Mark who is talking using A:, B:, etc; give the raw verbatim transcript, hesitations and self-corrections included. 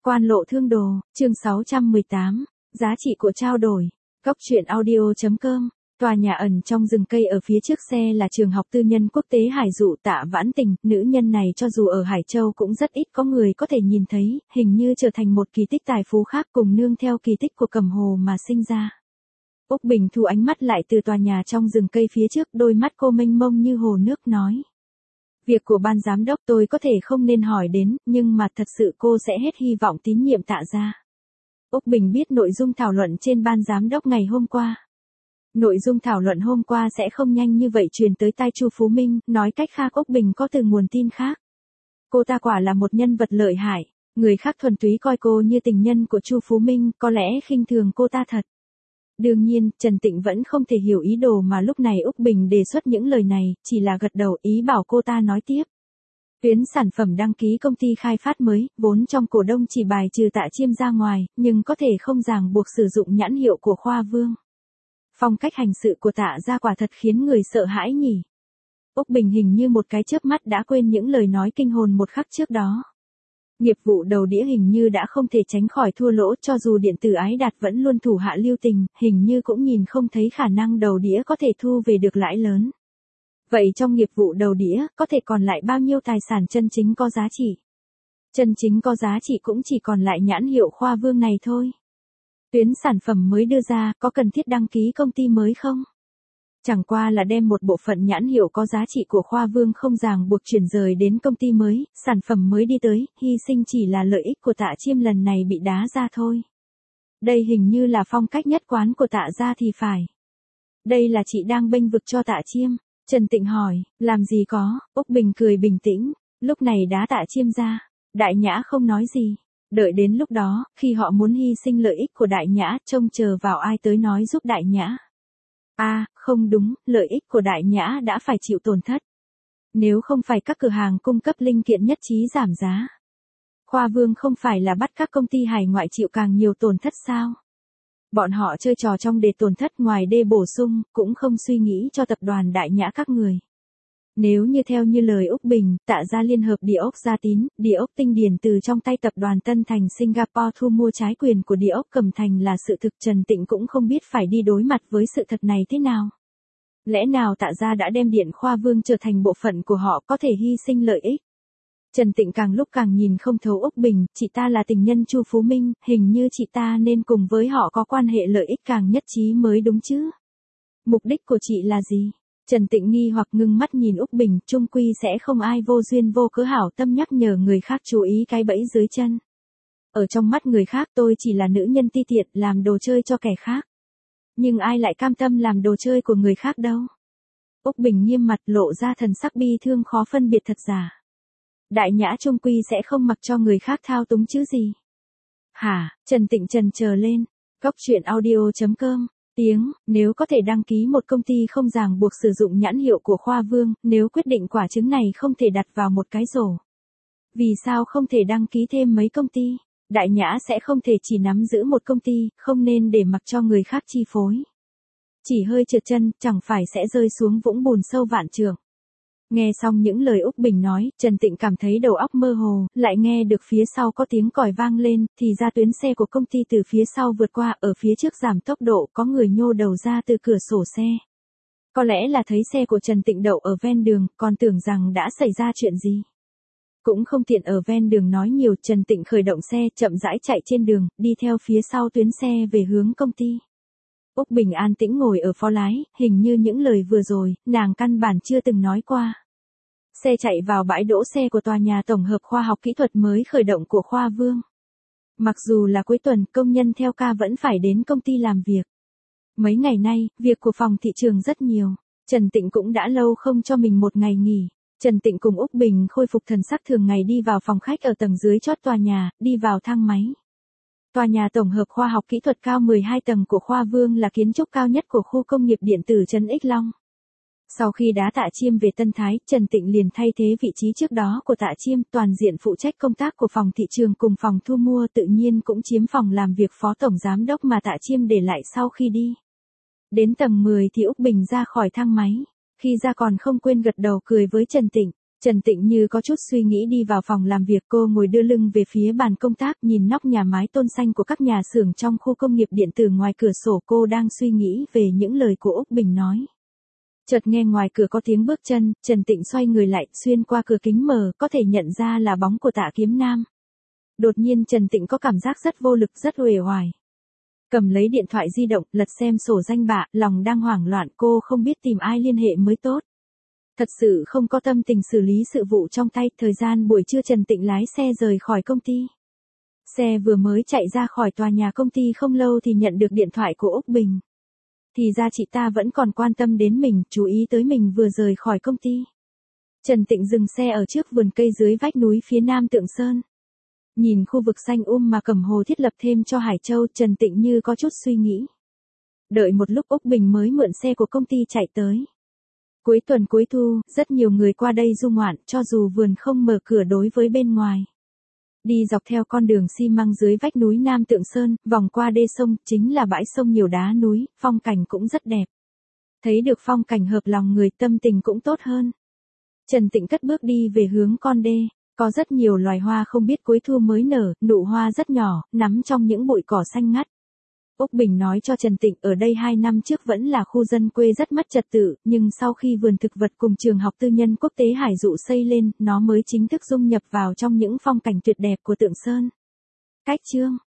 A: Quan lộ thương đồ, chương sáu trăm mười tám, giá trị của trao đổi. Góc truyện audio chấm com. Tòa nhà ẩn trong rừng cây ở phía trước xe là trường học tư nhân quốc tế Hải Dụ Tạ Vãn Tình. Nữ nhân này cho dù ở Hải Châu cũng rất ít có người có thể nhìn thấy, hình như trở thành một kỳ tích tài phú khác cùng nương theo kỳ tích của Cẩm Hồ mà sinh ra. Úc Bình thu ánh mắt lại từ tòa nhà trong rừng cây phía trước, đôi mắt cô mênh mông như hồ nước nói. Việc của ban giám đốc tôi có thể không nên hỏi đến, nhưng mà thật sự cô sẽ hết hy vọng tín nhiệm Tạ gia. Úc Bình biết nội dung thảo luận trên ban giám đốc ngày hôm qua. Nội dung thảo luận hôm qua sẽ không nhanh như vậy truyền tới tai Chu Phú Minh, nói cách khác Úc Bình có từ nguồn tin khác. Cô ta quả là một nhân vật lợi hại, người khác thuần túy coi cô như tình nhân của Chu Phú Minh, có lẽ khinh thường cô ta thật. Đương nhiên, Trần Tịnh vẫn không thể hiểu ý đồ mà lúc này Úc Bình đề xuất những lời này, chỉ là gật đầu ý bảo cô ta nói tiếp. Tuyến sản phẩm đăng ký công ty khai phát mới, vốn trong cổ đông chỉ bài trừ Tạ Chiêm ra ngoài, nhưng có thể không ràng buộc sử dụng nhãn hiệu của Khoa Vương. Phong cách hành sự của Tạ gia quả thật khiến người sợ hãi nhỉ. Úc Bình hình như một cái chớp mắt đã quên những lời nói kinh hồn một khắc trước đó. Nghiệp vụ đầu đĩa hình như đã không thể tránh khỏi thua lỗ, cho dù điện tử Ái Đạt vẫn luôn thủ hạ lưu tình, hình như cũng nhìn không thấy khả năng đầu đĩa có thể thu về được lãi lớn. Vậy trong nghiệp vụ đầu đĩa, có thể còn lại bao nhiêu tài sản chân chính có giá trị? Chân chính có giá trị cũng chỉ còn lại nhãn hiệu Khoa Vương này thôi. Tuyến sản phẩm mới đưa ra, có cần thiết đăng ký công ty mới không? Chẳng qua là đem một bộ phận nhãn hiệu có giá trị của Khoa Vương không ràng buộc chuyển rời đến công ty mới, sản phẩm mới đi tới, hy sinh chỉ là lợi ích của Tạ Chiêm lần này bị đá ra thôi. Đây hình như là phong cách nhất quán của Tạ gia thì phải. Đây là chị đang bênh vực cho Tạ Chiêm. Trần Tịnh hỏi, làm gì có, Úc Bình cười bình tĩnh, lúc này đá Tạ Chiêm ra. Đại Nhã không nói gì. Đợi đến lúc đó, khi họ muốn hy sinh lợi ích của Đại Nhã, trông chờ vào ai tới nói giúp Đại Nhã. À, không đúng, lợi ích của Đại Nhã đã phải chịu tổn thất. Nếu không phải các cửa hàng cung cấp linh kiện nhất trí giảm giá. Khoa Vương không phải là bắt các công ty hải ngoại chịu càng nhiều tổn thất sao? Bọn họ chơi trò trong để tổn thất ngoài đê bổ sung, cũng không suy nghĩ cho tập đoàn Đại Nhã các người. Nếu như theo như lời Úc Bình, Tạ gia liên hợp Địa ốc Gia Tín, Địa ốc Tinh Điền từ trong tay tập đoàn Tân Thành Singapore thu mua trái quyền của Địa ốc Cẩm Thành là sự thực, Trần Tịnh cũng không biết phải đi đối mặt với sự thật này thế nào. Lẽ nào Tạ gia đã đem Điện Khoa Vương trở thành bộ phận của họ, có thể hy sinh lợi ích? Trần Tịnh càng lúc càng nhìn không thấu Úc Bình, chị ta là tình nhân Chu Phú Minh, hình như chị ta nên cùng với họ có quan hệ lợi ích càng nhất trí mới đúng chứ. Mục đích của chị là gì? Trần Tịnh nghi hoặc ngưng mắt nhìn Úc Bình, chung quy sẽ không ai vô duyên vô cớ hảo tâm nhắc nhở người khác chú ý cái bẫy dưới chân. Ở trong mắt người khác tôi chỉ là nữ nhân ti tiện làm đồ chơi cho kẻ khác. Nhưng ai lại cam tâm làm đồ chơi của người khác đâu? Úc Bình nghiêm mặt lộ ra thần sắc bi thương khó phân biệt thật giả. Đại Nhã chung quy sẽ không mặc cho người khác thao túng chứ gì. Hả, Trần Tịnh trần chờ lên. Góc truyện audio chấm com. Tiếng, nếu có thể đăng ký một công ty không ràng buộc sử dụng nhãn hiệu của Khoa Vương, nếu quyết định quả trứng này không thể đặt vào một cái rổ. Vì sao không thể đăng ký thêm mấy công ty? Đại Nhã sẽ không thể chỉ nắm giữ một công ty, không nên để mặc cho người khác chi phối. Chỉ hơi trượt chân, chẳng phải sẽ rơi xuống vũng bùn sâu vạn trượng. Nghe xong những lời Úc Bình nói, Trần Tịnh cảm thấy đầu óc mơ hồ, lại nghe được phía sau có tiếng còi vang lên, thì ra tuyến xe của công ty từ phía sau vượt qua, ở phía trước giảm tốc độ, có người nhô đầu ra từ cửa sổ xe. Có lẽ là thấy xe của Trần Tịnh đậu ở ven đường, còn tưởng rằng đã xảy ra chuyện gì. Cũng không tiện ở ven đường nói nhiều, Trần Tịnh khởi động xe, chậm rãi chạy trên đường, đi theo phía sau tuyến xe về hướng công ty. Úc Bình an tĩnh ngồi ở phó lái, hình như những lời vừa rồi, nàng căn bản chưa từng nói qua. Xe chạy vào bãi đỗ xe của tòa nhà tổng hợp khoa học kỹ thuật mới khởi động của Khoa Vương. Mặc dù là cuối tuần, công nhân theo ca vẫn phải đến công ty làm việc. Mấy ngày nay, việc của phòng thị trường rất nhiều. Trần Tịnh cũng đã lâu không cho mình một ngày nghỉ. Trần Tịnh cùng Úc Bình khôi phục thần sắc thường ngày đi vào phòng khách ở tầng dưới chót tòa nhà, đi vào thang máy. Tòa nhà tổng hợp khoa học kỹ thuật cao mười hai tầng của Khoa Vương là kiến trúc cao nhất của khu công nghiệp điện tử Trấn Ích Long. Sau khi đá Tạ Chiêm về Tân Thái, Trần Tịnh liền thay thế vị trí trước đó của Tạ Chiêm, toàn diện phụ trách công tác của phòng thị trường cùng phòng thu mua, tự nhiên cũng chiếm phòng làm việc phó tổng giám đốc mà Tạ Chiêm để lại sau khi đi. Đến tầng mười thì Úc Bình ra khỏi thang máy, khi ra còn không quên gật đầu cười với Trần Tịnh. Trần Tịnh như có chút suy nghĩ đi vào phòng làm việc, cô ngồi đưa lưng về phía bàn công tác, nhìn nóc nhà mái tôn xanh của các nhà xưởng trong khu công nghiệp điện tử ngoài cửa sổ, cô đang suy nghĩ về những lời của Úc Bình nói. Chợt nghe ngoài cửa có tiếng bước chân, Trần Tịnh xoay người lại, xuyên qua cửa kính mờ, có thể nhận ra là bóng của Tạ Kiếm Nam. Đột nhiên Trần Tịnh có cảm giác rất vô lực, rất uể oải. Cầm lấy điện thoại di động, lật xem sổ danh bạ, lòng đang hoảng loạn, cô không biết tìm ai liên hệ mới tốt. Thật sự không có tâm tình xử lý sự vụ trong tay. Thời gian buổi trưa Trần Tịnh lái xe rời khỏi công ty. Xe vừa mới chạy ra khỏi tòa nhà công ty không lâu thì nhận được điện thoại của Úc Bình. Thì ra chị ta vẫn còn quan tâm đến mình, chú ý tới mình vừa rời khỏi công ty. Trần Tịnh dừng xe ở trước vườn cây dưới vách núi phía nam Tượng Sơn. Nhìn khu vực xanh um mà Cẩm Hồ thiết lập thêm cho Hải Châu, Trần Tịnh như có chút suy nghĩ. Đợi một lúc Úc Bình mới mượn xe của công ty chạy tới. Cuối tuần cuối thu, rất nhiều người qua đây du ngoạn, cho dù vườn không mở cửa đối với bên ngoài. Đi dọc theo con đường xi măng dưới vách núi Nam Tượng Sơn, vòng qua đê sông, chính là bãi sông nhiều đá núi, phong cảnh cũng rất đẹp. Thấy được phong cảnh hợp lòng người, tâm tình cũng tốt hơn. Trần Tịnh cất bước đi về hướng con đê, có rất nhiều loài hoa không biết cuối thu mới nở, nụ hoa rất nhỏ, nắm trong những bụi cỏ xanh ngắt. Úc Bình nói cho Trần Tịnh ở đây hai năm trước vẫn là khu dân quê rất mất trật tự, nhưng sau khi vườn thực vật cùng trường học tư nhân quốc tế Hải Dụ xây lên, nó mới chính thức dung nhập vào trong những phong cảnh tuyệt đẹp của Tượng Sơn. Cách chương